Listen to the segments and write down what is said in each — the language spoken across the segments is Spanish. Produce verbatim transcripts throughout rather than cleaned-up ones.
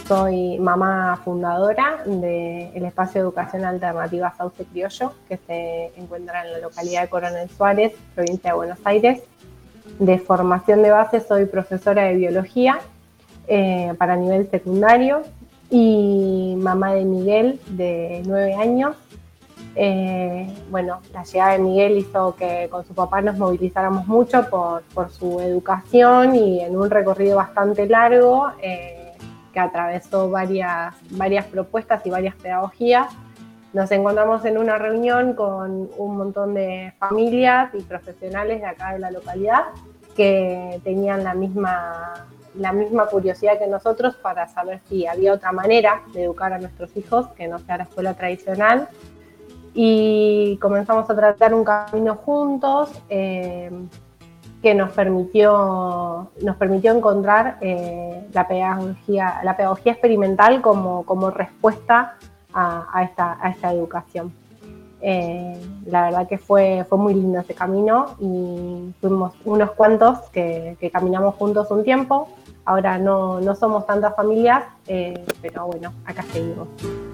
soy mamá fundadora del espacio de educación alternativa Sauce Criollo, que se encuentra en la localidad de Coronel Suárez, provincia de Buenos Aires. De formación de base soy profesora de biología eh, para nivel secundario y mamá de Miguel, de nueve años. Eh, bueno, la llegada de Miguel hizo que con su papá nos movilizáramos mucho por, por su educación y en un recorrido bastante largo eh, que atravesó varias, varias propuestas y varias pedagogías. Nos encontramos en una reunión con un montón de familias y profesionales de acá de la localidad que tenían la misma, la misma curiosidad que nosotros para saber si había otra manera de educar a nuestros hijos que no sea la escuela tradicional. Y comenzamos a tratar un camino juntos eh, que nos permitió, nos permitió encontrar eh, la, pedagogía, la pedagogía experimental como, como respuesta a, a, esta, a esta educación. Eh, la verdad que fue, fue muy lindo ese camino y fuimos unos cuantos que, que caminamos juntos un tiempo. Ahora no, no somos tantas familias, eh, pero bueno, acá seguimos.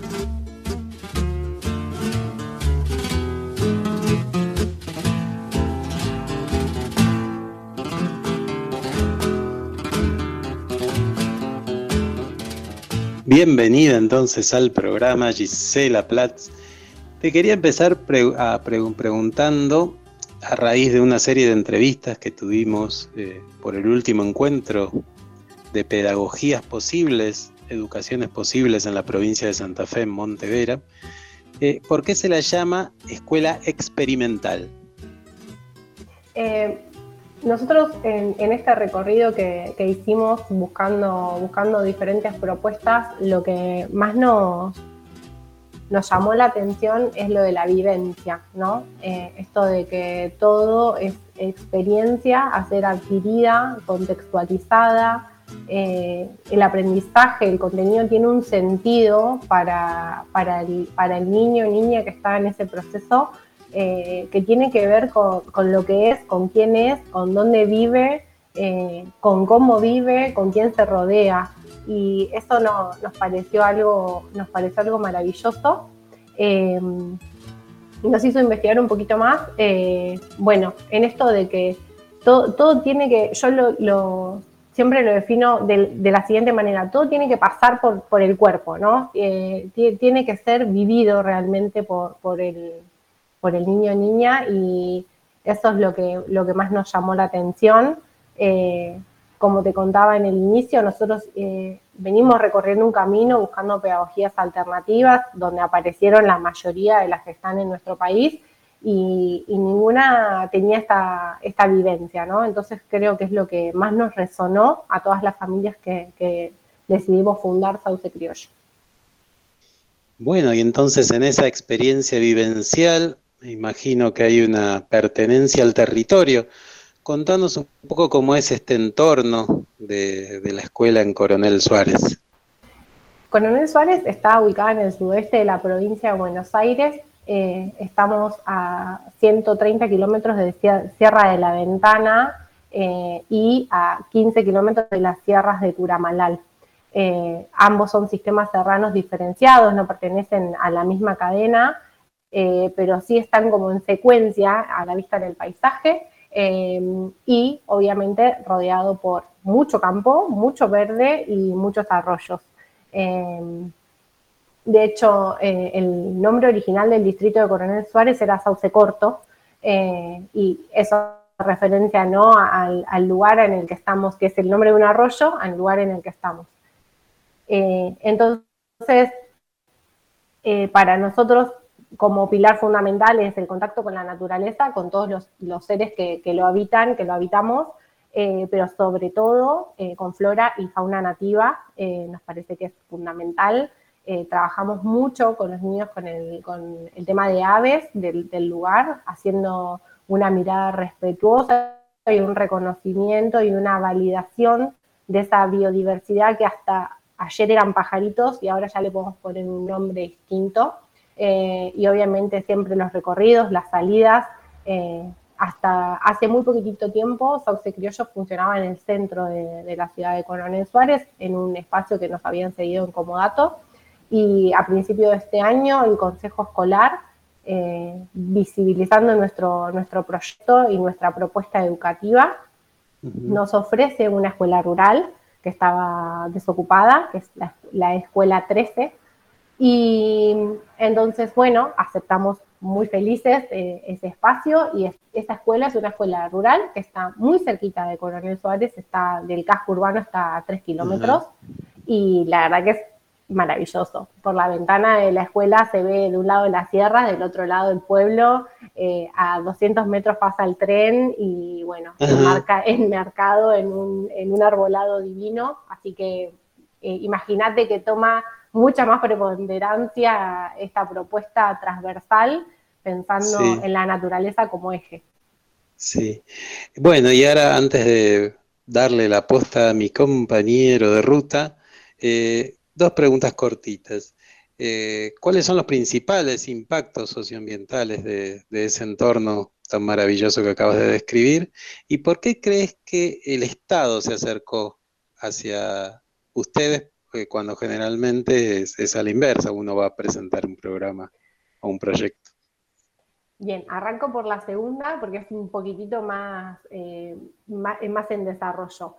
Bienvenida entonces al programa, Gisela Platz. Te quería empezar pre- a pre- preguntando, a raíz de una serie de entrevistas que tuvimos eh, por el último encuentro de pedagogías posibles, educaciones posibles en la provincia de Santa Fe, en Montevera, eh, ¿por qué se la llama escuela experimental? Eh, nosotros en, en este recorrido que, que hicimos buscando, buscando diferentes propuestas, lo que más nos, nos llamó la atención es lo de la vivencia, ¿no? Eh, esto de que todo es experiencia a ser adquirida, contextualizada, eh, el aprendizaje, el contenido tiene un sentido para, para, el, para el niño o niña que está en ese proceso, eh, que tiene que ver con, con lo que es, con quién es, con dónde vive, eh, con cómo vive, con quién se rodea. Y eso no, nos pareció algo, nos pareció algo maravilloso. Eh, nos hizo investigar un poquito más, eh, bueno, en esto de que todo, todo tiene que, yo lo, lo siempre lo defino de, de la siguiente manera, todo tiene que pasar por, por el cuerpo, ¿no? Eh, t- tiene que ser vivido realmente por, por, el, por el niño o niña y eso es lo que, lo que más nos llamó la atención. Eh, como te contaba en el inicio, nosotros eh, venimos recorriendo un camino buscando pedagogías alternativas donde aparecieron la mayoría de las que están en nuestro país y, y ninguna tenía esta, esta vivencia, ¿no? Entonces creo que es lo que más nos resonó a todas las familias que, que decidimos fundar Sauce Criollo. Bueno, y entonces en esa experiencia vivencial, me imagino que hay una pertenencia al territorio. Contanos un poco cómo es este entorno de, de la escuela en Coronel Suárez. Coronel Suárez está ubicada en el sudeste de la provincia de Buenos Aires. Eh, estamos a ciento treinta kilómetros de Sierra de la Ventana eh, y a quince kilómetros de las sierras de Curamalal. Eh, ambos son sistemas serranos diferenciados, no pertenecen a la misma cadena, eh, pero sí están como en secuencia a la vista del paisaje. Eh, y obviamente rodeado por mucho campo, mucho verde y muchos arroyos. Eh, de hecho, eh, el nombre original del distrito de Coronel Suárez era Sauce Corto, eh, y eso referencia, ¿no?, al, al lugar en el que estamos, que es el nombre de un arroyo, al lugar en el que estamos. Eh, entonces, eh, para nosotros, como pilar fundamental es el contacto con la naturaleza, con todos los, los seres que, que lo habitan, que lo habitamos, eh, pero sobre todo eh, con flora y fauna nativa, eh, nos parece que es fundamental. Eh, trabajamos mucho con los niños con el, con el tema de aves del, del lugar, haciendo una mirada respetuosa y un reconocimiento y una validación de esa biodiversidad que hasta ayer eran pajaritos y ahora ya le podemos poner un nombre distinto. Eh, y obviamente siempre los recorridos, las salidas, eh, hasta hace muy poquitito tiempo, Sauce Criollo funcionaba en el centro de, de la ciudad de Coronel Suárez, en un espacio que nos habían cedido en Comodato, y a principio de este año el Consejo Escolar, eh, visibilizando nuestro, nuestro proyecto y nuestra propuesta educativa, uh-huh. nos ofrece una escuela rural que estaba desocupada, que es la, la Escuela trece, y entonces, bueno, aceptamos muy felices eh, ese espacio, y es, esa escuela es una escuela rural que está muy cerquita de Coronel Suárez, está del casco urbano, está a tres kilómetros, uh-huh. y la verdad que es maravilloso. Por la ventana de la escuela se ve de un lado la sierra, del otro lado el pueblo, eh, a doscientos metros pasa el tren, y bueno, uh-huh. enmarca, enmarcado en un, en un arbolado divino, así que eh, imagínate que toma mucha más preponderancia esta propuesta transversal, pensando sí. en la naturaleza como eje. Sí. Bueno, y ahora antes de darle la posta a mi compañero de ruta, eh, dos preguntas cortitas. Eh, ¿Cuáles son los principales impactos socioambientales de, de ese entorno tan maravilloso que acabas de describir? ¿Y por qué crees que el Estado se acercó hacia ustedes cuando generalmente es, es a la inversa, uno va a presentar un programa o un proyecto? Bien, arranco por la segunda porque es un poquitito más, eh, más, más en desarrollo.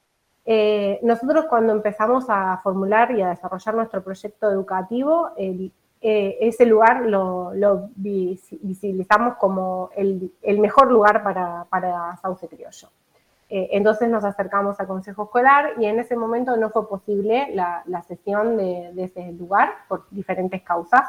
Eh, nosotros cuando empezamos a formular y a desarrollar nuestro proyecto educativo, el, eh, ese lugar lo, lo visibilizamos como el, el mejor lugar para, para Sauce Criollo. Eh, entonces nos acercamos al Consejo Escolar y en ese momento no fue posible la, la cesión de, de ese lugar por diferentes causas.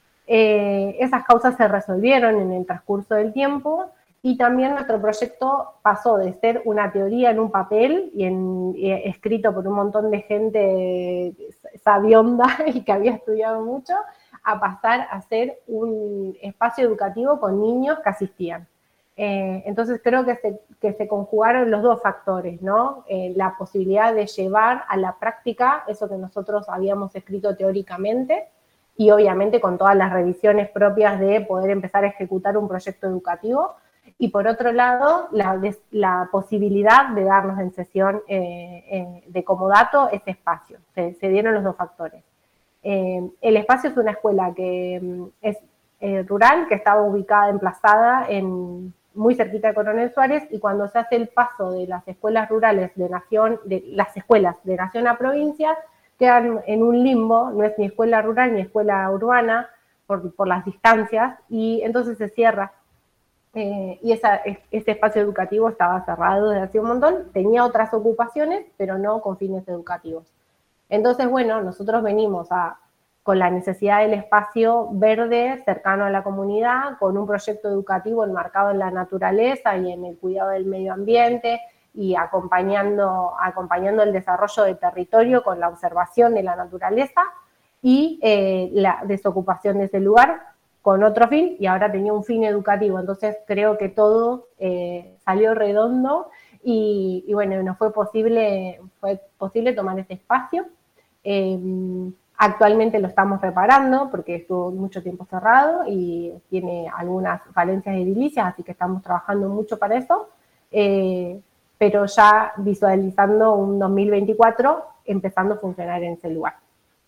Eh, esas causas se resolvieron en el transcurso del tiempo y también nuestro proyecto pasó de ser una teoría en un papel y, en, y escrito por un montón de gente sabionda y que había estudiado mucho, a pasar a ser un espacio educativo con niños que asistían. Eh, entonces creo que se, que se conjugaron los dos factores, ¿no? Eh, la posibilidad de llevar a la práctica eso que nosotros habíamos escrito teóricamente y obviamente con todas las revisiones propias de poder empezar a ejecutar un proyecto educativo, y por otro lado la, la posibilidad de darnos en sesión eh, eh, de Comodato ese espacio. Se, se dieron los dos factores. Eh, el espacio es una escuela que es eh, rural, que estaba ubicada, emplazada en muy cerquita de Coronel Suárez, y cuando se hace el paso de las escuelas rurales de nación, de las escuelas de nación a provincia, quedan en un limbo, no es ni escuela rural ni escuela urbana, por, por las distancias, y entonces se cierra. Eh, y esa, ese espacio educativo estaba cerrado desde hace un montón, tenía otras ocupaciones, pero no con fines educativos. Entonces, bueno, nosotros venimos a... con la necesidad del espacio verde cercano a la comunidad, con un proyecto educativo enmarcado en la naturaleza y en el cuidado del medio ambiente, y acompañando, acompañando el desarrollo del territorio con la observación de la naturaleza y eh, la desocupación de ese lugar con otro fin, y ahora tenía un fin educativo. Entonces creo que todo eh, salió redondo y, y bueno, nos fue posible, fue posible tomar este espacio. Eh, Actualmente lo estamos reparando porque estuvo mucho tiempo cerrado y tiene algunas falencias edilicias, así que estamos trabajando mucho para eso, eh, pero ya visualizando un dos mil veinticuatro empezando a funcionar en ese lugar.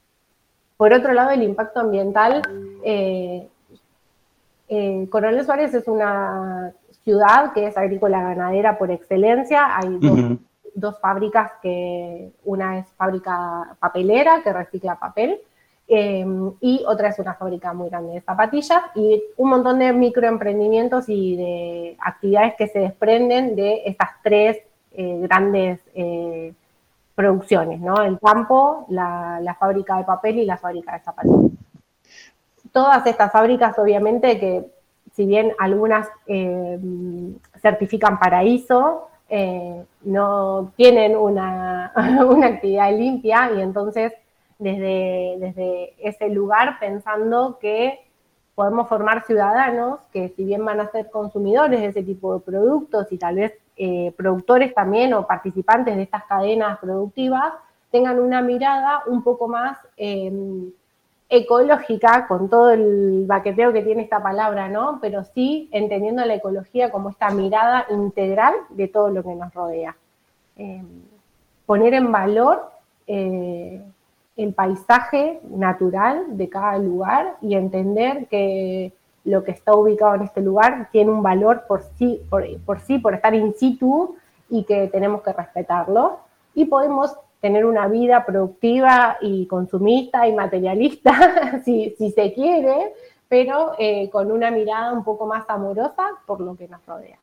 Por otro lado, el impacto ambiental, eh, eh, Coronel Suárez es una ciudad que es agrícola ganadera por excelencia. Hay dos uh-huh. dos fábricas, que una es fábrica papelera que recicla papel eh, y otra es una fábrica muy grande de zapatillas, y un montón de microemprendimientos y de actividades que se desprenden de estas tres eh, grandes eh, producciones, ¿no? El campo, la, la fábrica de papel y la fábrica de zapatillas. Todas estas fábricas, obviamente, que si bien algunas eh, certifican para I S O, Eh, no tienen una, una actividad limpia, y entonces desde, desde ese lugar pensando que podemos formar ciudadanos que, si bien van a ser consumidores de ese tipo de productos y tal vez eh, productores también o participantes de estas cadenas productivas, tengan una mirada un poco más eh, ecológica, con todo el baqueteo que tiene esta palabra, ¿no? Pero sí entendiendo la ecología como esta mirada integral de todo lo que nos rodea. Eh, poner en valor eh, el paisaje natural de cada lugar y entender que lo que está ubicado en este lugar tiene un valor por sí, por, por sí, por estar in situ, y que tenemos que respetarlo, y podemos tener una vida productiva y consumista y materialista, si, si se quiere, pero eh, con una mirada un poco más amorosa por lo que nos rodea.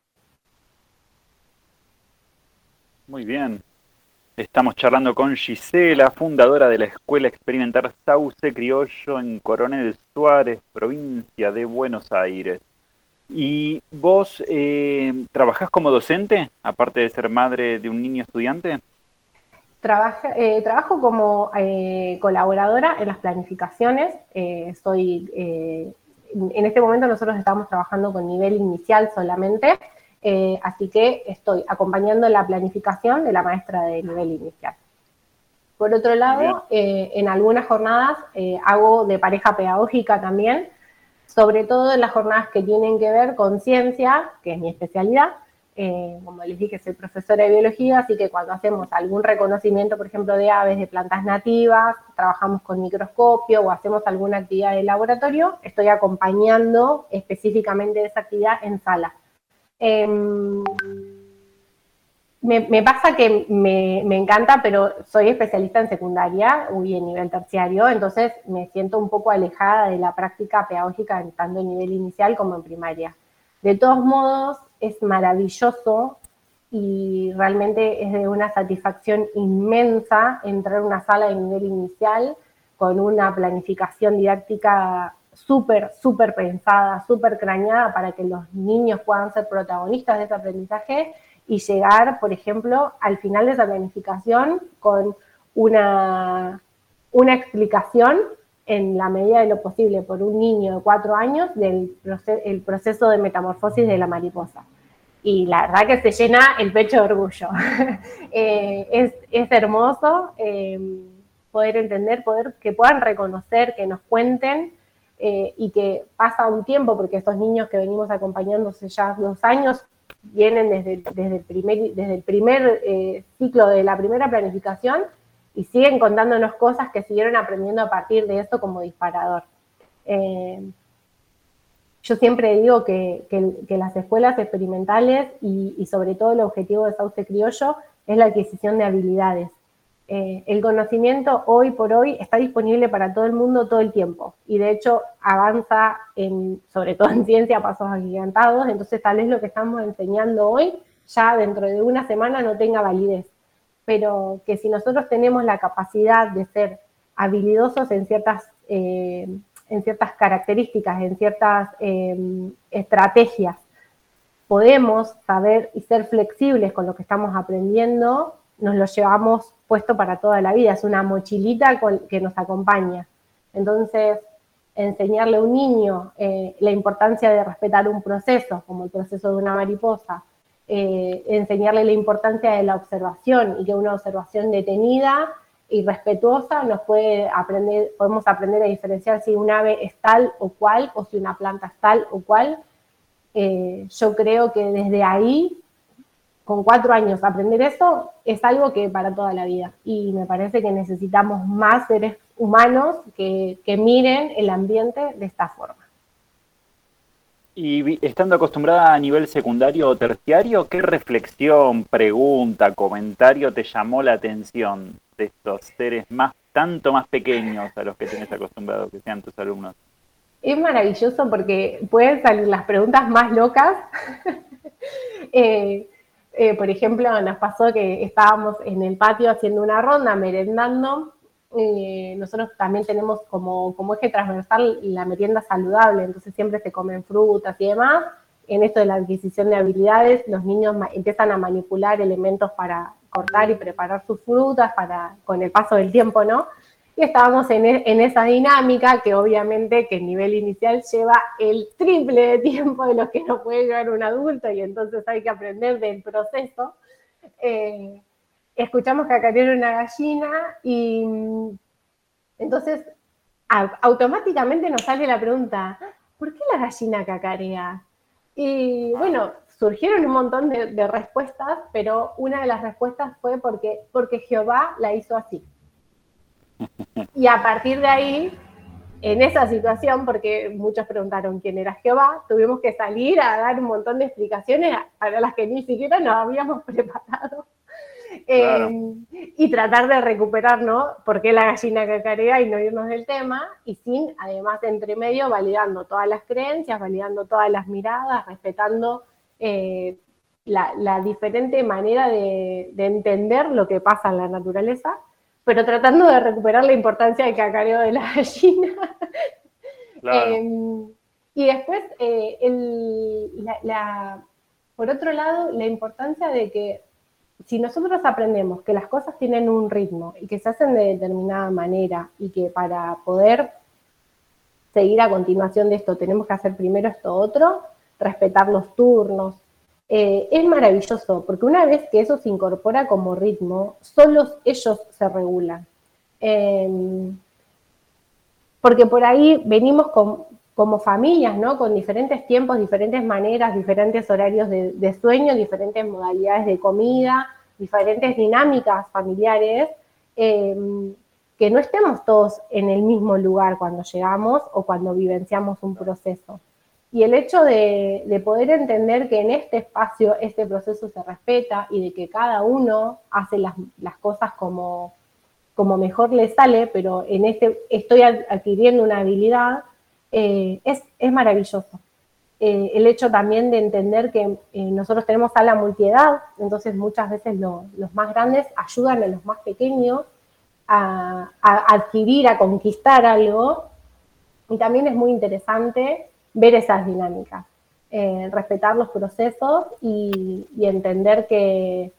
Muy bien. Estamos charlando con Gisela, fundadora de la Escuela Experimental Sauce Criollo en Coronel Suárez, provincia de Buenos Aires. ¿Y vos eh, trabajás como docente, aparte de ser madre de un niño estudiante? Trabaja, eh, trabajo como eh, colaboradora en las planificaciones. Eh, soy, eh, en este momento nosotros estamos trabajando con nivel inicial solamente, eh, así que estoy acompañando la planificación de la maestra de nivel inicial. Por otro lado, eh, en algunas jornadas eh, hago de pareja pedagógica también, sobre todo en las jornadas que tienen que ver con ciencia, que es mi especialidad. Eh, como les dije, soy profesora de biología, así que cuando hacemos algún reconocimiento, por ejemplo, de aves, de plantas nativas, trabajamos con microscopio o hacemos alguna actividad de laboratorio, estoy acompañando específicamente esa actividad en sala. Eh, me, me pasa que me, me encanta, pero soy especialista en secundaria y en nivel terciario, entonces me siento un poco alejada de la práctica pedagógica tanto en nivel inicial como en primaria. De todos modos, es maravilloso y realmente es de una satisfacción inmensa entrar a una sala de nivel inicial con una planificación didáctica súper, súper pensada, súper craneada para que los niños puedan ser protagonistas de ese aprendizaje y llegar, por ejemplo, al final de esa planificación con una, una explicación en la medida de lo posible por un niño de cuatro años del proceso, el proceso de metamorfosis de la mariposa. Y la verdad que se llena el pecho de orgullo. eh, es, es hermoso eh, poder entender, poder que puedan reconocer, que nos cuenten, eh, y que pasa un tiempo, porque estos niños que venimos acompañándose ya dos años, vienen desde, desde el primer, desde el primer eh, ciclo de la primera planificación, y siguen contándonos cosas que siguieron aprendiendo a partir de esto como disparador. Eh, yo siempre digo que, que, que las escuelas experimentales y, y sobre todo el objetivo de Sauce Criollo es la adquisición de habilidades. Eh, el conocimiento hoy por hoy está disponible para todo el mundo todo el tiempo, y de hecho avanza, en, sobre todo en ciencia, a pasos agigantados. Entonces tal vez lo que estamos enseñando hoy ya dentro de una semana no tenga validez, pero que si nosotros tenemos la capacidad de ser habilidosos en ciertas, eh, en ciertas características, en ciertas eh, estrategias, podemos saber y ser flexibles con lo que estamos aprendiendo, nos lo llevamos puesto para toda la vida, es una mochilita con, que nos acompaña. Entonces, enseñarle a un niño eh, la importancia de respetar un proceso, como el proceso de una mariposa, eh, enseñarle la importancia de la observación, y que una observación detenida y respetuosa nos puede aprender, podemos aprender a diferenciar si un ave es tal o cual, o si una planta es tal o cual. Eh, yo creo que desde ahí, con cuatro años, aprender eso es algo que para toda la vida, y me parece que necesitamos más seres humanos que, que miren el ambiente de esta forma. Y estando acostumbrada a nivel secundario o terciario, ¿qué reflexión, pregunta, comentario te llamó la atención de estos seres más, tanto más pequeños a los que tenés acostumbrado que sean tus alumnos? Es maravilloso porque pueden salir las preguntas más locas. eh, eh, por ejemplo, nos pasó que estábamos en el patio haciendo una ronda, merendando. Eh, nosotros también tenemos como, como eje transversal la merienda saludable, entonces siempre se comen frutas y demás. En esto de la adquisición de habilidades, los niños empiezan a manipular elementos para cortar y preparar sus frutas para, con el paso del tiempo, ¿no? Y estábamos en, en esa dinámica que obviamente que el nivel inicial lleva el triple de tiempo de lo que nos puede llevar un adulto, y entonces hay que aprender del proceso. Eh, escuchamos cacarear una gallina y entonces a, automáticamente nos sale la pregunta, ¿por qué la gallina cacarea? Y bueno, surgieron un montón de, de respuestas, pero una de las respuestas fue porque, porque Jehová la hizo así. Y a partir de ahí, en esa situación, porque muchos preguntaron quién era Jehová, tuvimos que salir a dar un montón de explicaciones para las que ni siquiera nos habíamos preparado. Claro. Eh, y tratar de recuperar, ¿no? ¿Por qué la gallina cacarea? Y no irnos del tema, y sin, además, entre medio, validando todas las creencias, validando todas las miradas, respetando eh, la, la diferente manera de, de entender lo que pasa en la naturaleza, pero tratando de recuperar la importancia del cacareo de la gallina. Claro. eh, y después, eh, el, la, la, por otro lado, la importancia de que si nosotros aprendemos que las cosas tienen un ritmo y que se hacen de determinada manera y que para poder seguir a continuación de esto tenemos que hacer primero esto otro, respetar los turnos, eh, es maravilloso, porque una vez que eso se incorpora como ritmo, solos ellos se regulan. Eh, porque por ahí venimos con, como familias, ¿no? Con diferentes tiempos, diferentes maneras, diferentes horarios de, de sueño, diferentes modalidades de comida, diferentes dinámicas familiares, eh, que no estemos todos en el mismo lugar cuando llegamos o cuando vivenciamos un proceso. Y el hecho de, de poder entender que en este espacio este proceso se respeta y de que cada uno hace las, las cosas como, como mejor le sale, pero en este estoy adquiriendo una habilidad, eh, es, es maravilloso. Eh, el hecho también de entender que eh, nosotros tenemos a la multiedad, entonces muchas veces lo, los más grandes ayudan a los más pequeños a, a adquirir, a conquistar algo, y también es muy interesante ver esas dinámicas, eh, respetar los procesos y, y entender que,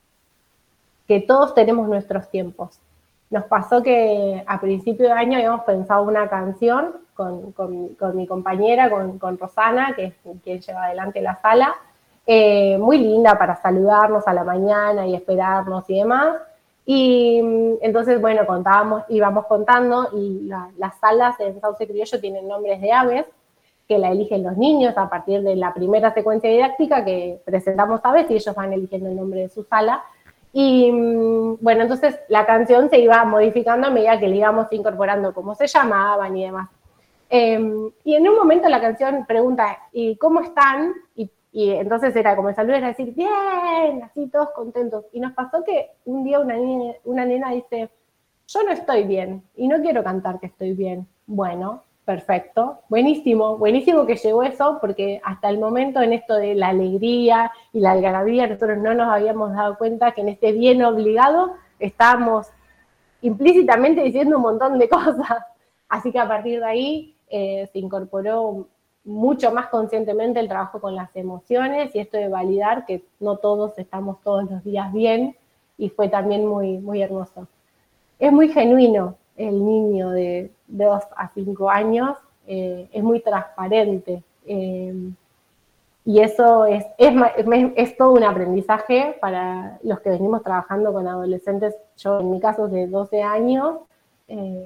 que todos tenemos nuestros tiempos. Nos pasó que a principio de año habíamos pensado una canción con, con, con mi compañera, con, con Rosana, que es quien lleva adelante la sala, eh, muy linda para saludarnos a la mañana y esperarnos y demás. Y entonces, bueno, contábamos, íbamos contando, y la, las salas en Sauce Criollo tienen nombres de aves, que la eligen los niños a partir de la primera secuencia didáctica que presentamos aves, y ellos van eligiendo el nombre de su sala. Y bueno, entonces la canción se iba modificando a medida que le íbamos incorporando cómo se llamaban y demás. Eh, y en un momento la canción pregunta, ¿y cómo están? Y, y entonces era como el saludo, era decir, bien, así todos contentos. Y nos pasó que un día una, niña, una nena dice, yo no estoy bien y no quiero cantar que estoy bien. Bueno, perfecto, buenísimo, buenísimo que llegó eso, porque hasta el momento en esto de la alegría y la algarabía nosotros no nos habíamos dado cuenta que en este bien obligado estábamos implícitamente diciendo un montón de cosas. Así que a partir de ahí eh, se incorporó mucho más conscientemente el trabajo con las emociones y esto de validar que no todos estamos todos los días bien, y fue también muy, muy hermoso. Es muy genuino el niño de dos a cinco años, eh, es muy transparente, eh, y eso es, es, es todo un aprendizaje para los que venimos trabajando con adolescentes. Yo en mi caso de doce años, eh,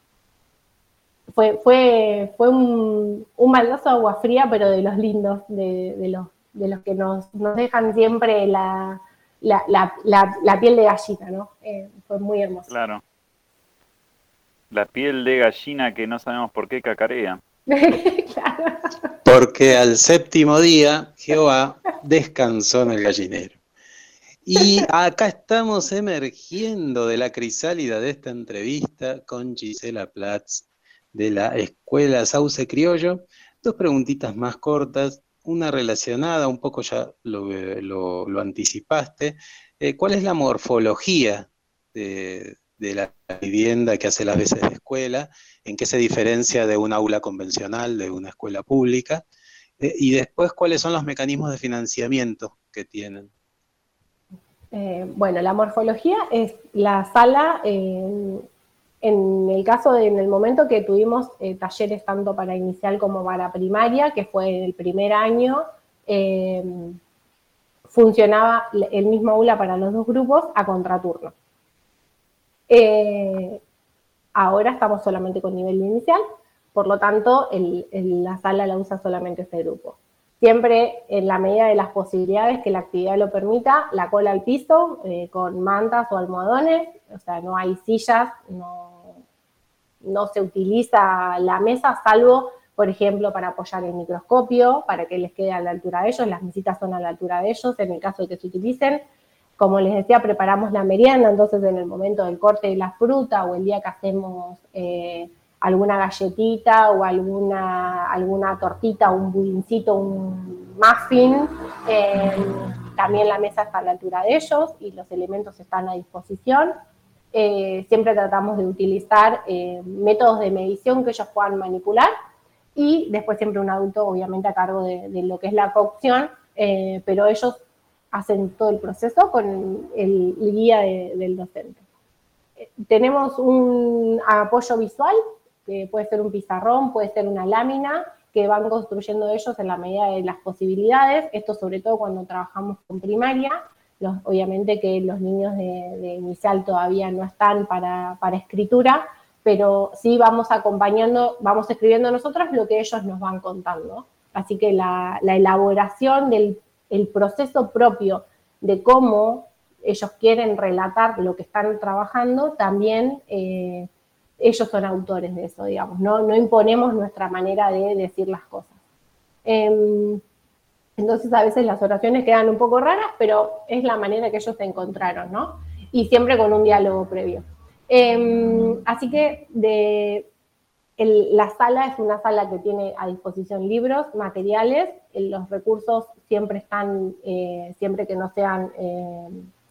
fue, fue, fue un, un baldazo de agua fría, pero de los lindos, de, de, los, de los que nos, nos dejan siempre la, la, la, la, la piel de gallina, ¿no? Eh, fue muy hermoso. Claro. La piel de gallina que no sabemos por qué cacarea. Claro. Porque al séptimo día Jehová descansó en el gallinero. Y acá estamos emergiendo de la crisálida de esta entrevista con Gisela Platz de la Escuela Sauce Criollo. Dos preguntitas más cortas, una relacionada, un poco ya lo, lo, lo anticipaste. Eh, ¿Cuál es la morfología de, de la vivienda que hace las veces de escuela? ¿En qué se diferencia de un aula convencional, de una escuela pública? Eh, y después, ¿cuáles son los mecanismos de financiamiento que tienen? Eh, bueno, la morfología es la sala, eh, en el caso de, en el momento que tuvimos eh, talleres tanto para inicial como para primaria, que fue el primer año, eh, funcionaba el mismo aula para los dos grupos a contraturno. Eh, Ahora estamos solamente con nivel inicial, por lo tanto, el, el, la sala la usa solamente este grupo. Siempre en la medida de las posibilidades que la actividad lo permita, la cola al piso, eh, con mantas o almohadones, o sea, no hay sillas, no, no se utiliza la mesa, salvo, por ejemplo, para apoyar el microscopio, para que les quede a la altura de ellos, las mesitas son a la altura de ellos, en el caso de que se utilicen. Como les decía, preparamos la merienda, entonces en el momento del corte de la fruta o el día que hacemos eh, alguna galletita o alguna, alguna tortita, un budincito, un muffin, eh, también la mesa está a la altura de ellos y los elementos están a disposición. Eh, siempre tratamos de utilizar eh, métodos de medición que ellos puedan manipular y después siempre un adulto obviamente a cargo de, de lo que es la cocción, eh, pero ellos hacen todo el proceso con el, el guía de, del docente. Eh, tenemos un apoyo visual, que puede ser un pizarrón, puede ser una lámina, que van construyendo ellos en la medida de las posibilidades, esto sobre todo cuando trabajamos con primaria, los, obviamente que los niños de, de inicial todavía no están para, para escritura, pero sí vamos acompañando, vamos escribiendo nosotros lo que ellos nos van contando. Así que la, la elaboración del el proceso propio de cómo ellos quieren relatar lo que están trabajando, también eh, ellos son autores de eso, digamos, no, no imponemos nuestra manera de decir las cosas. Eh, entonces a veces las oraciones quedan un poco raras, pero es la manera que ellos se encontraron, ¿no? Y siempre con un diálogo previo. Eh, así que de... El, la sala es una sala que tiene a disposición libros, materiales, los recursos siempre están, eh, siempre que no sean, eh,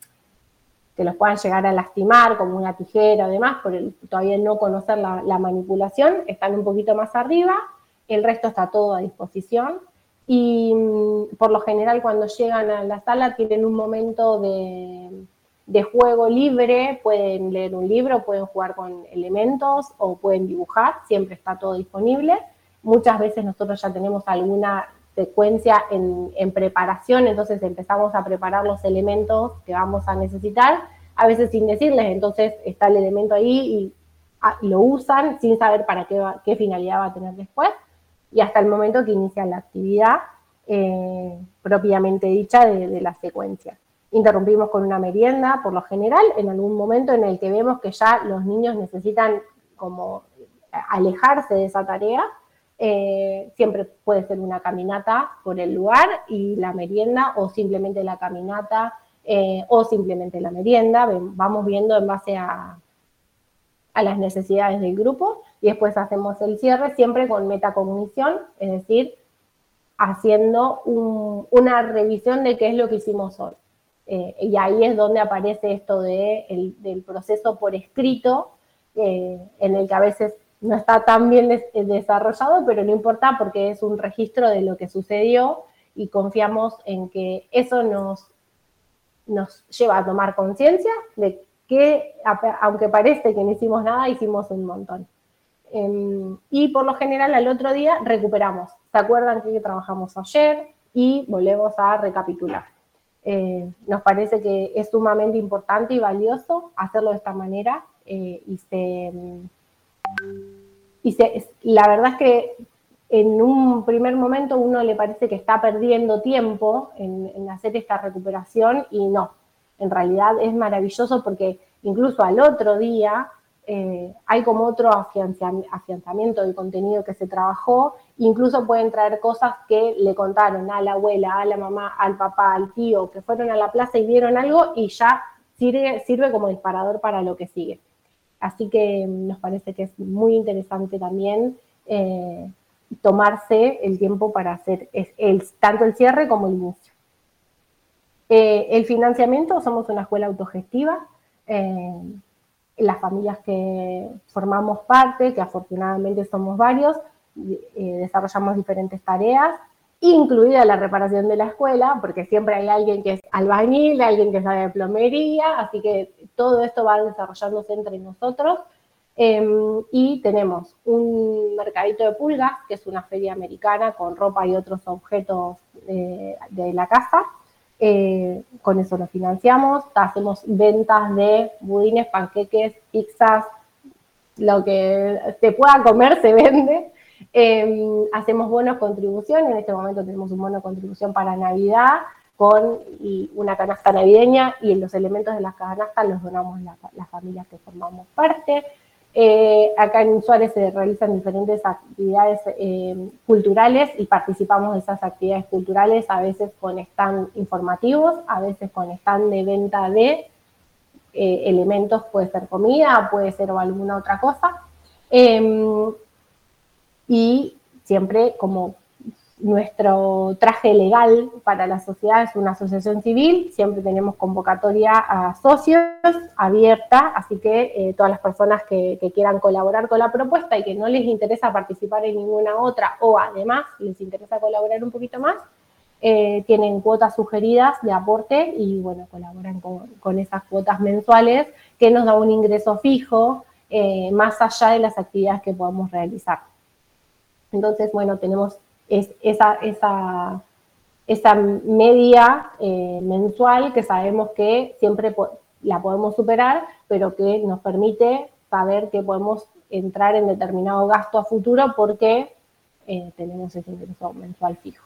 que los puedan llegar a lastimar, como una tijera o demás, por el, todavía no conocer la, la manipulación, están un poquito más arriba, el resto está todo a disposición, y por lo general cuando llegan a la sala tienen un momento de... de juego libre, pueden leer un libro, pueden jugar con elementos o pueden dibujar, siempre está todo disponible. Muchas veces nosotros ya tenemos alguna secuencia en, en preparación, entonces empezamos a preparar los elementos que vamos a necesitar, a veces sin decirles, entonces está el elemento ahí y, ah, y lo usan sin saber para qué, va, qué finalidad va a tener después, y hasta el momento que inicia la actividad eh, propiamente dicha de, de la secuencia. Interrumpimos con una merienda, por lo general, en algún momento en el que vemos que ya los niños necesitan como alejarse de esa tarea, eh, siempre puede ser una caminata por el lugar y la merienda, o simplemente la caminata, eh, o simplemente la merienda, vamos viendo en base a, a las necesidades del grupo, y después hacemos el cierre siempre con metacognición, es decir, haciendo un, una revisión de qué es lo que hicimos hoy. Eh, y ahí es donde aparece esto de el, del proceso por escrito, eh, en el que a veces no está tan bien des, desarrollado, pero no importa porque es un registro de lo que sucedió y confiamos en que eso nos, nos lleva a tomar conciencia de que, aunque parece que no hicimos nada, hicimos un montón. Eh, y por lo general al otro día recuperamos. ¿Se acuerdan que trabajamos ayer? Y volvemos a recapitular. Eh, nos parece que es sumamente importante y valioso hacerlo de esta manera eh, y, se, y se, la verdad es que en un primer momento uno le parece que está perdiendo tiempo en, en hacer esta recuperación y no, en realidad es maravilloso porque incluso al otro día eh, hay como otro afianzamiento del contenido que se trabajó, incluso pueden traer cosas que le contaron a la abuela, a la mamá, al papá, al tío, que fueron a la plaza y vieron algo y ya sirve, sirve como disparador para lo que sigue. Así que nos parece que es muy interesante también eh, tomarse el tiempo para hacer el, el, tanto el cierre como el inicio. Eh, el financiamiento, somos una escuela autogestiva, eh, las familias que formamos parte, que afortunadamente somos varios, eh, desarrollamos diferentes tareas, incluida la reparación de la escuela, porque siempre hay alguien que es albañil, alguien que sabe de plomería, así que todo esto va desarrollándose entre nosotros. Eh, y tenemos un mercadito de pulgas, que es una feria americana con ropa y otros objetos de, de la casa. Eh, con eso lo financiamos, hacemos ventas de budines, panqueques, pizzas, lo que se pueda comer se vende. Eh, hacemos bonos contribución, en este momento tenemos un bono contribución para Navidad con y una canasta navideña, y los elementos de la canasta los donamos las la familias que formamos parte. Eh, acá en Suárez se realizan diferentes actividades eh, culturales y participamos de esas actividades culturales, a veces con stand informativos, a veces con stand de venta de eh, elementos, puede ser comida, puede ser alguna otra cosa. Eh, y siempre como nuestro traje legal para la sociedad es una asociación civil, siempre tenemos convocatoria a socios abierta, así que eh, todas las personas que, que quieran colaborar con la propuesta y que no les interesa participar en ninguna otra, o además les interesa colaborar un poquito más, eh, tienen cuotas sugeridas de aporte y bueno, colaboran con, con esas cuotas mensuales que nos da un ingreso fijo, eh, más allá de las actividades que podamos realizar. Entonces, bueno, tenemos es, esa, esa, esa media eh, mensual que sabemos que siempre po la podemos superar, pero que nos permite saber que podemos entrar en determinado gasto a futuro porque eh, tenemos ese ingreso mensual fijo.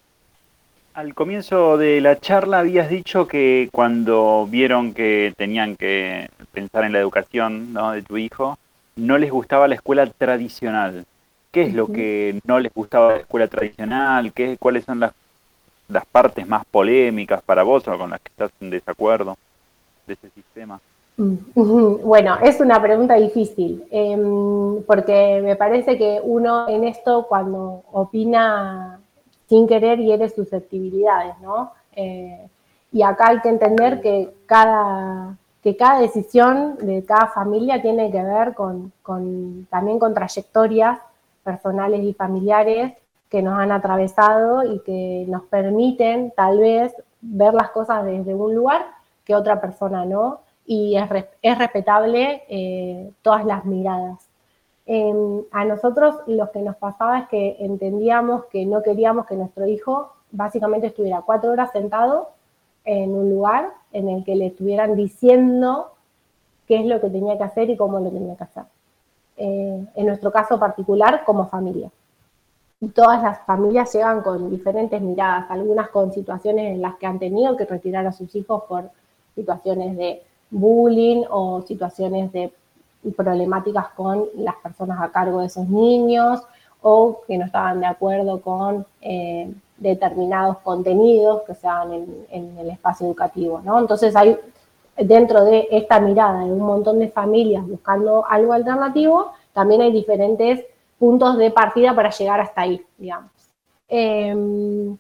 Al comienzo de la charla habías dicho que cuando vieron que tenían que pensar en la educación, ¿no?, de tu hijo, no les gustaba la escuela tradicional. ¿Qué es lo que no les gustaba de la escuela tradicional? ¿Qué, ¿Cuáles son las, las partes más polémicas para vos o con las que estás en desacuerdo de ese sistema? Bueno, es una pregunta difícil, eh, porque me parece que uno en esto cuando opina sin querer hiere susceptibilidades, ¿no? Eh, y acá hay que entender que cada... que cada decisión de cada familia tiene que ver con, con también con trayectorias personales y familiares que nos han atravesado y que nos permiten tal vez ver las cosas desde un lugar que otra persona no, y es, es respetable eh, todas las miradas. Eh, a nosotros lo que nos pasaba es que entendíamos que no queríamos que nuestro hijo básicamente estuviera cuatro horas sentado en un lugar en el que le estuvieran diciendo qué es lo que tenía que hacer y cómo lo tenía que hacer. Eh, en nuestro caso particular, como familia. Y todas las familias llegan con diferentes miradas, algunas con situaciones en las que han tenido que retirar a sus hijos por situaciones de bullying o situaciones de problemáticas con las personas a cargo de esos niños, o que no estaban de acuerdo con eh, determinados contenidos que se dan en, en el espacio educativo, ¿no? Entonces hay, dentro de esta mirada de un montón de familias buscando algo alternativo, también hay diferentes puntos de partida para llegar hasta ahí, digamos. Eh,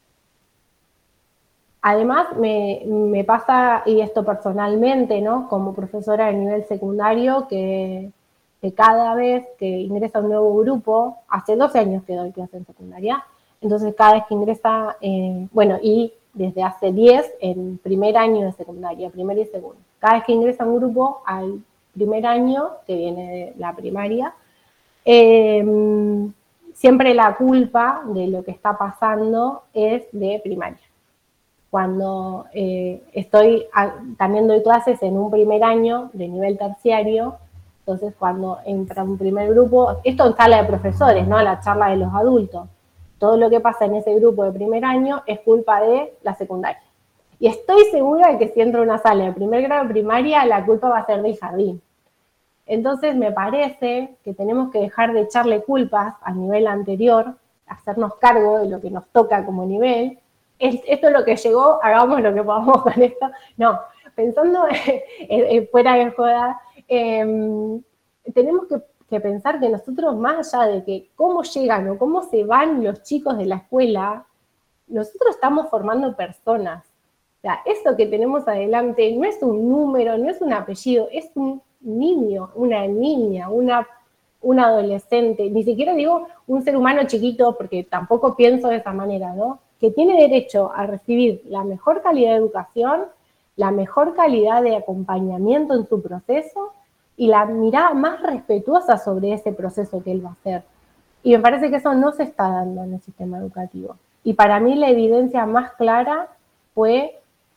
además, me, me pasa, y esto personalmente, ¿no?, como profesora de nivel secundario, que, que cada vez que ingresa un nuevo grupo, hace doce años que doy clase en secundaria, entonces cada vez que ingresa, eh, bueno, y desde hace diez en primer año de secundaria, primer y segundo. Cada vez que ingresa un grupo al primer año, que viene de la primaria, eh, siempre la culpa de lo que está pasando es de primaria. Cuando eh, estoy, a, también doy clases en un primer año de nivel terciario, entonces cuando entra un primer grupo, esto en sala de profesores, ¿no?, la charla de los adultos, todo lo que pasa en ese grupo de primer año es culpa de la secundaria. Y estoy segura de que si entro a una sala de primer grado de primaria, la culpa va a ser del jardín. Entonces me parece que tenemos que dejar de echarle culpas al nivel anterior, hacernos cargo de lo que nos toca como nivel. Esto es lo que llegó, hagamos lo que podamos con esto. No, pensando fuera de joda, eh, tenemos que que pensar que nosotros, más allá de que cómo llegan o cómo se van los chicos de la escuela, nosotros estamos formando personas. O sea, esto que tenemos adelante no es un número, no es un apellido, es un niño, una niña, una, un adolescente, ni siquiera digo un ser humano chiquito, porque tampoco pienso de esa manera, ¿no?, que tiene derecho a recibir la mejor calidad de educación, la mejor calidad de acompañamiento en su proceso, y la mirada más respetuosa sobre ese proceso que él va a hacer. Y me parece que eso no se está dando en el sistema educativo. Y para mí la evidencia más clara fue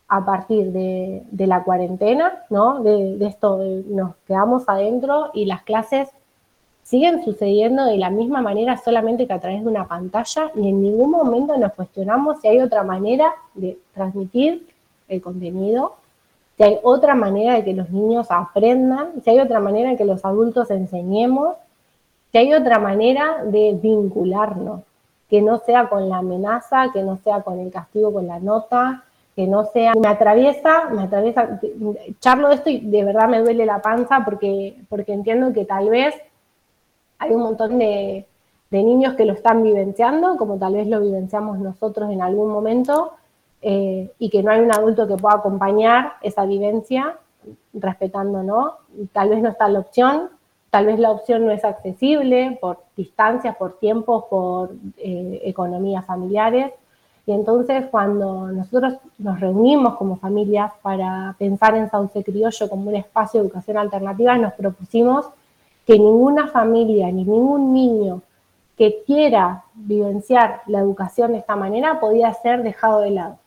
a partir de, de la cuarentena, ¿no? De, de esto, de, nos quedamos adentro y las clases siguen sucediendo de la misma manera, solamente que a través de una pantalla, y en ningún momento nos cuestionamos si hay otra manera de transmitir el contenido, si hay otra manera de que los niños aprendan, si hay otra manera de que los adultos enseñemos, si hay otra manera de vincularnos, que no sea con la amenaza, que no sea con el castigo, con la nota, que no sea, me atraviesa, me atraviesa, charlo de esto y de verdad me duele la panza porque, porque entiendo que tal vez hay un montón de, de niños que lo están vivenciando, como tal vez lo vivenciamos nosotros en algún momento, eh, y que no hay un adulto que pueda acompañar esa vivencia, respetando, ¿no? Tal vez no está la opción, tal vez la opción no es accesible por distancias, por tiempos, por eh, economías familiares. Y entonces cuando nosotros nos reunimos como familias para pensar en Sauce Criollo como un espacio de educación alternativa, nos propusimos que ninguna familia ni ningún niño que quiera vivenciar la educación de esta manera podía ser dejado de lado.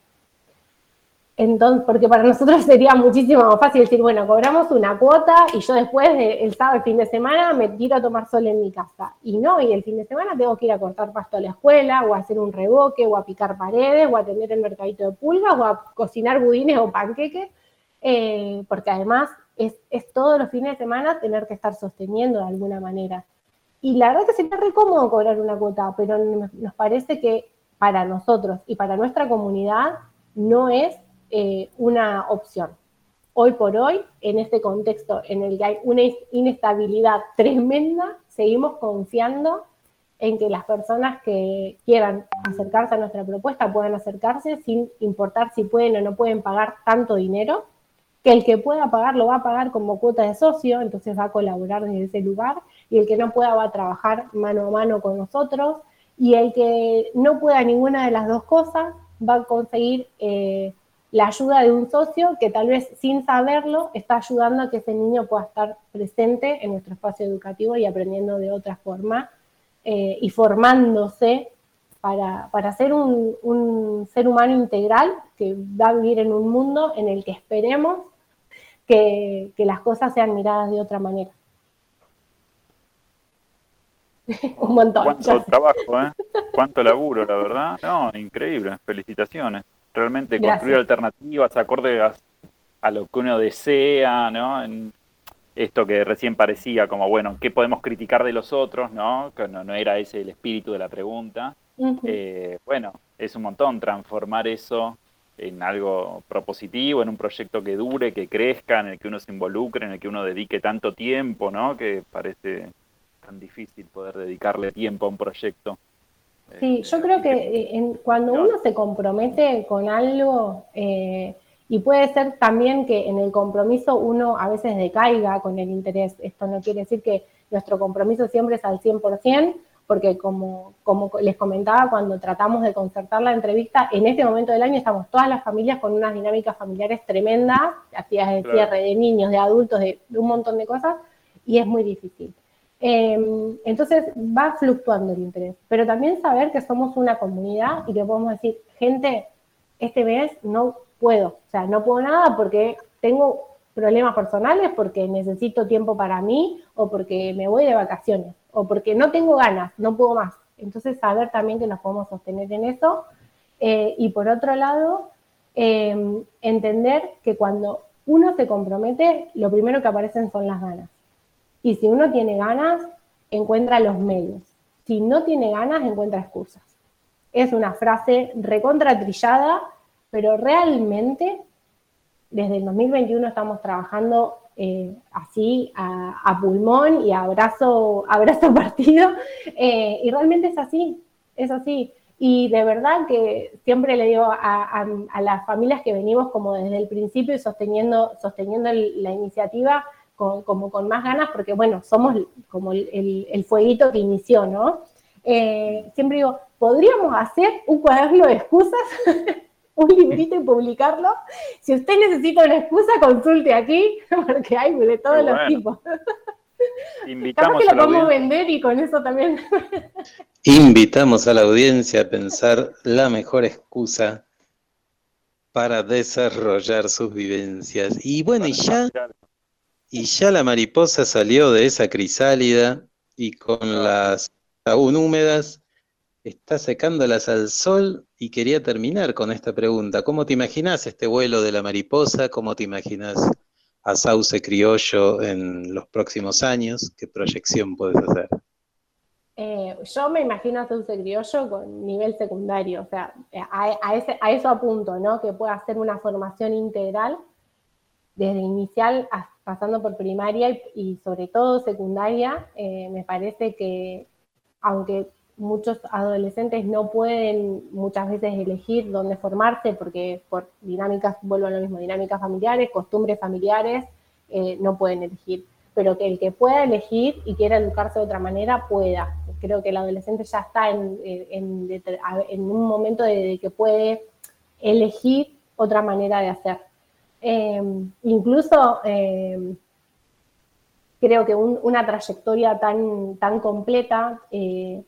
Entonces, porque para nosotros sería muchísimo más fácil decir, bueno, cobramos una cuota y yo después el sábado, el fin de semana, me tiro a tomar sol en mi casa. Y no, y el fin de semana tengo que ir a cortar pasto a la escuela, o a hacer un revoque, o a picar paredes, o a atender el mercadito de pulgas, o a cocinar budines o panqueques, eh, porque además es, es todos los fines de semana tener que estar sosteniendo de alguna manera. Y la verdad que sería re cómodo cobrar una cuota, pero nos parece que para nosotros y para nuestra comunidad no es Eh, una opción. Hoy por hoy, en este contexto en el que hay una inestabilidad tremenda, seguimos confiando en que las personas que quieran acercarse a nuestra propuesta puedan acercarse sin importar si pueden o no pueden pagar tanto dinero, que el que pueda pagar lo va a pagar como cuota de socio, entonces va a colaborar desde ese lugar, y el que no pueda va a trabajar mano a mano con nosotros, y el que no pueda ninguna de las dos cosas va a conseguir eh, la ayuda de un socio que tal vez sin saberlo está ayudando a que ese niño pueda estar presente en nuestro espacio educativo y aprendiendo de otra forma eh, y formándose para, para ser un, un ser humano integral que va a vivir en un mundo en el que esperemos que, que las cosas sean miradas de otra manera. Un montón. Cuánto trabajo, ¿eh? Cuánto laburo, la verdad. No, increíble. Felicitaciones. Realmente Gracias. Construir alternativas acorde a, a lo que uno desea, ¿no? En esto que recién parecía como, bueno, ¿qué podemos criticar de los otros, no? Que no, no era ese el espíritu de la pregunta. Uh-huh. Eh, bueno, es un montón transformar eso en algo propositivo, en un proyecto que dure, que crezca, en el que uno se involucre, en el que uno dedique tanto tiempo, ¿no? Que parece tan difícil poder dedicarle tiempo a un proyecto. Sí, yo creo que en, cuando uno se compromete con algo, eh, y puede ser también que en el compromiso uno a veces decaiga con el interés. Esto no quiere decir que nuestro compromiso siempre es al cien por ciento, porque como, como les comentaba cuando tratamos de concertar la entrevista, en este momento del año estamos todas las familias con unas dinámicas familiares tremendas, actividades de cierre, claro, de niños, de adultos, de, de un montón de cosas, y es muy difícil. Eh, entonces va fluctuando el interés, pero también saber que somos una comunidad y que podemos decir, gente, este mes no puedo, o sea, no puedo nada porque tengo problemas personales, porque necesito tiempo para mí, o porque me voy de vacaciones, o porque no tengo ganas, no puedo más. Entonces saber también que nos podemos sostener en eso, eh, y por otro lado, eh, entender que cuando uno se compromete, lo primero que aparecen son las ganas. Y si uno tiene ganas, encuentra los medios. Si no tiene ganas, encuentra excusas. Es una frase recontra trillada, pero realmente desde el dos mil veintiuno estamos trabajando eh, así a, a pulmón y a abrazo, abrazo partido, eh, y realmente es así, es así. Y de verdad que siempre le digo a, a, a las familias que venimos como desde el principio y sosteniendo, sosteniendo el, la iniciativa, Con, como con más ganas, porque bueno, somos como el, el, el fueguito que inició, ¿no? Eh, siempre digo, ¿podríamos hacer un cuaderno de excusas? Un librito y publicarlo. Si usted necesita una excusa, consulte aquí, porque hay de todos bueno. los tipos. Invitamos Capaz que lo podemos audiencia. vender y con eso también. Invitamos a la audiencia a pensar la mejor excusa para desarrollar sus vivencias. Y bueno, y ya, y ya la mariposa salió de esa crisálida y con las aún húmedas está secándolas al sol y quería terminar con esta pregunta. ¿Cómo te imaginas este vuelo de la mariposa? ¿Cómo te imaginas a Sauce Criollo en los próximos años? ¿Qué proyección puedes hacer? Eh, yo me imagino a Sauce Criollo con nivel secundario, o sea, a, a, ese, a eso apunto, ¿no? Que pueda hacer una formación integral desde inicial a, pasando por primaria y, y sobre todo secundaria. Eh, me parece que aunque muchos adolescentes no pueden muchas veces elegir dónde formarse porque por dinámicas, vuelvo a lo mismo, dinámicas familiares, costumbres familiares, eh, no pueden elegir, pero que el que pueda elegir y quiera educarse de otra manera, pueda. Creo que el adolescente ya está en, en, en, en un momento de, de que puede elegir otra manera de hacer. Eh, incluso eh, creo que un, una trayectoria tan, tan completa eh,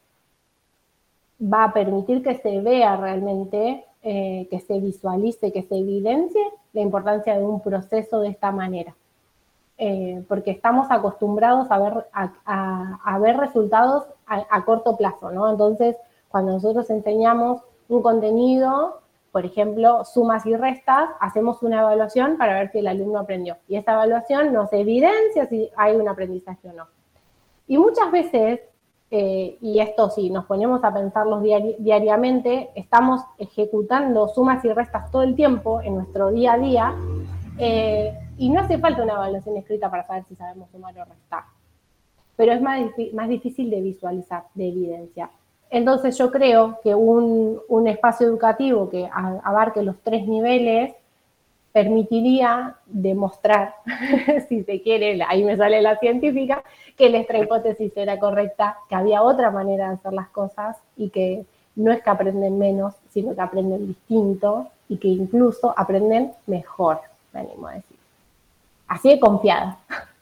va a permitir que se vea realmente, eh, que se visualice, que se evidencie la importancia de un proceso de esta manera. Eh, porque estamos acostumbrados a ver, a, a, a ver resultados a, a corto plazo, ¿no? Entonces, cuando nosotros enseñamos un contenido, por ejemplo, sumas y restas, hacemos una evaluación para ver si el alumno aprendió. Y esa evaluación nos evidencia si hay un aprendizaje o no. Y muchas veces, eh, y esto sí, nos ponemos a pensarlos diari diariamente, estamos ejecutando sumas y restas todo el tiempo en nuestro día a día, eh, y no hace falta una evaluación escrita para saber si sabemos sumar o restar. Pero es más, más difícil de visualizar, de evidenciar. Entonces yo creo que un, un espacio educativo que abarque los tres niveles permitiría demostrar, si se quiere, ahí me sale la científica, que nuestra hipótesis era correcta, que había otra manera de hacer las cosas y que no es que aprenden menos, sino que aprenden distinto y que incluso aprenden mejor, me animo a decir. Así de confiada.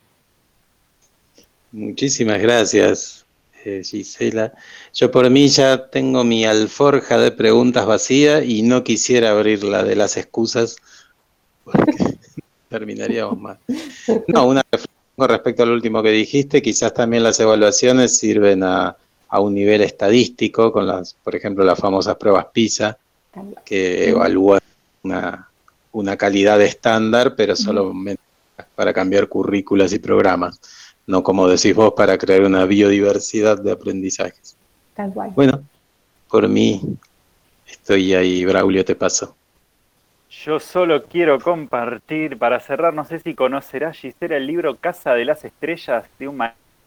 Muchísimas gracias, eh, Gisela. Yo por mí ya tengo mi alforja de preguntas vacía y no quisiera abrir la de las excusas porque terminaríamos mal. No, una reflexión con respecto al último que dijiste, quizás también las evaluaciones sirven a, a un nivel estadístico, con las, por ejemplo, las famosas pruebas PISA, que evalúan una, una calidad estándar, pero solamente para cambiar currículas y programas, no como decís vos, para crear una biodiversidad de aprendizajes. Tal cual. Bueno, por mí estoy ahí, Braulio, te paso. Yo solo quiero compartir, para cerrar, no sé si conocerás, Gisela, el libro Casa de las Estrellas, de un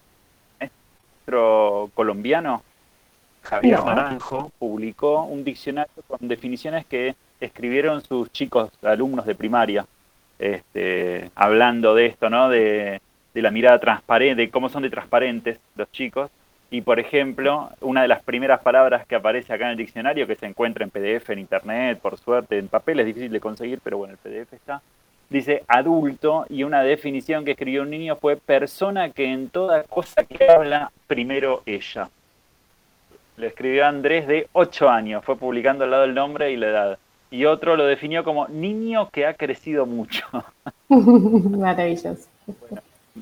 maestro colombiano, Javier no. Naranjo, publicó un diccionario con definiciones que escribieron sus chicos, alumnos de primaria, este, hablando de esto, ¿no? De, de la mirada transparente, de cómo son de transparentes los chicos. Y, por ejemplo, una de las primeras palabras que aparece acá en el diccionario, que se encuentra en P D F, en internet, por suerte, en papel es difícil de conseguir, pero bueno, el P D F está, dice adulto, y una definición que escribió un niño fue persona que en toda cosa que habla, primero ella. Lo escribió Andrés, de ocho años, fue publicando al lado el nombre y la edad. Y otro lo definió como niño que ha crecido mucho. Maravilloso. Bueno,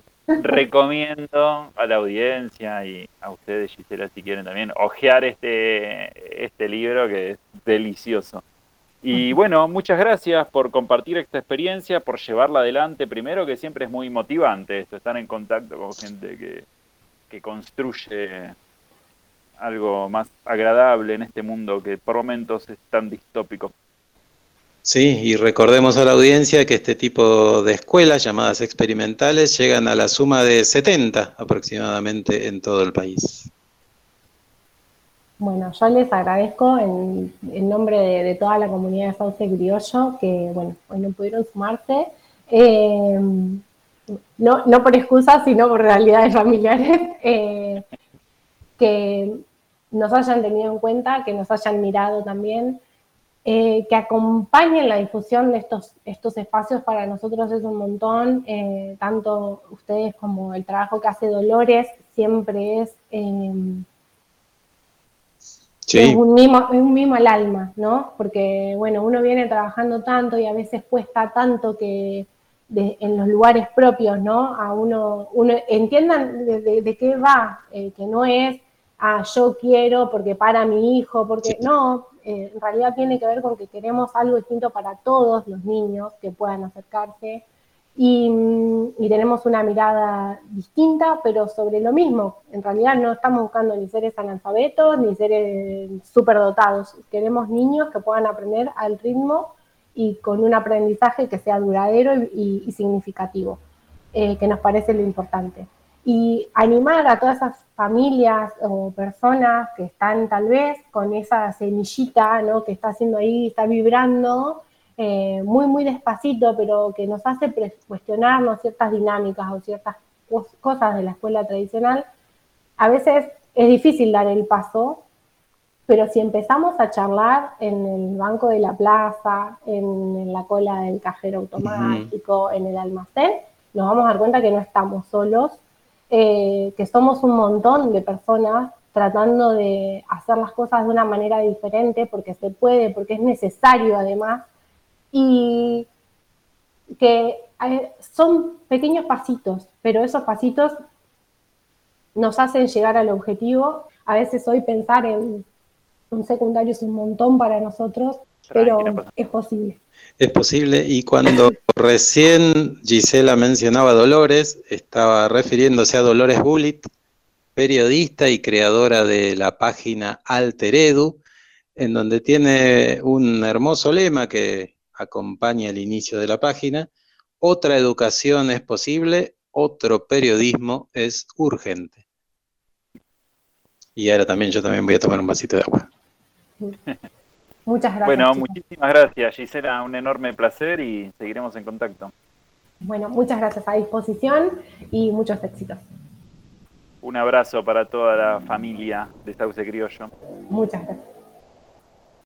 recomiendo a la audiencia y a ustedes, Gisela, si quieren también, hojear este, este libro que es delicioso. Y bueno, muchas gracias por compartir esta experiencia, por llevarla adelante. Primero, que siempre es muy motivante esto, estar en contacto con gente que, que construye algo más agradable en este mundo que por momentos es tan distópico. Sí, y recordemos a la audiencia que este tipo de escuelas llamadas experimentales llegan a la suma de setenta aproximadamente en todo el país. Bueno, yo les agradezco en, en nombre de, de toda la comunidad de Sauce Criollo que, bueno, hoy no pudieron sumarse, eh, no, no por excusas, sino por realidades familiares, eh, que nos hayan tenido en cuenta, que nos hayan mirado también, Eh, que acompañen la difusión de estos, estos espacios. Para nosotros es un montón, eh, tanto ustedes como el trabajo que hace Dolores, siempre es... Eh, Sí. Es un mimo, es un mimo al alma, ¿no? Porque, bueno, uno viene trabajando tanto y a veces cuesta tanto que de, en los lugares propios, ¿no? A uno, uno entiendan de, de, de qué va, eh, que no es, ah, yo quiero porque para mi hijo, porque Sí. no, eh, en realidad tiene que ver con que queremos algo distinto para todos los niños que puedan acercarse. Y, y tenemos una mirada distinta, pero sobre lo mismo. En realidad no estamos buscando ni seres analfabetos, ni seres superdotados. Queremos niños que puedan aprender al ritmo y con un aprendizaje que sea duradero y, y, y significativo, eh, que nos parece lo importante. Y animar a todas esas familias o personas que están tal vez con esa semillita, ¿no? Que está haciendo ahí, está vibrando, Eh, muy, muy despacito, pero que nos hace cuestionarnos ciertas dinámicas o ciertas cosas de la escuela tradicional. A veces es difícil dar el paso, pero si empezamos a charlar en el banco de la plaza, en, en la cola del cajero automático, uh-huh. en el almacén, nos vamos a dar cuenta que no estamos solos, eh, que somos un montón de personas tratando de hacer las cosas de una manera diferente, porque se puede, porque es necesario además, y que son pequeños pasitos, pero esos pasitos nos hacen llegar al objetivo. A veces hoy pensar en un secundario es un montón para nosotros, pero es posible. Es posible, y cuando recién Gisela mencionaba a Dolores, estaba refiriéndose a Dolores Bullitt, periodista y creadora de la página Alter Edu, en donde tiene un hermoso lema que acompaña el inicio de la página: otra educación es posible, otro periodismo es urgente. Y ahora también, yo también voy a tomar un vasito de agua. Muchas gracias. Bueno, chicos. Muchísimas gracias, Gisela, un enorme placer y seguiremos en contacto. Bueno, muchas gracias, a disposición y muchos éxitos. Un abrazo para toda la familia de Sauce Criollo. Muchas gracias.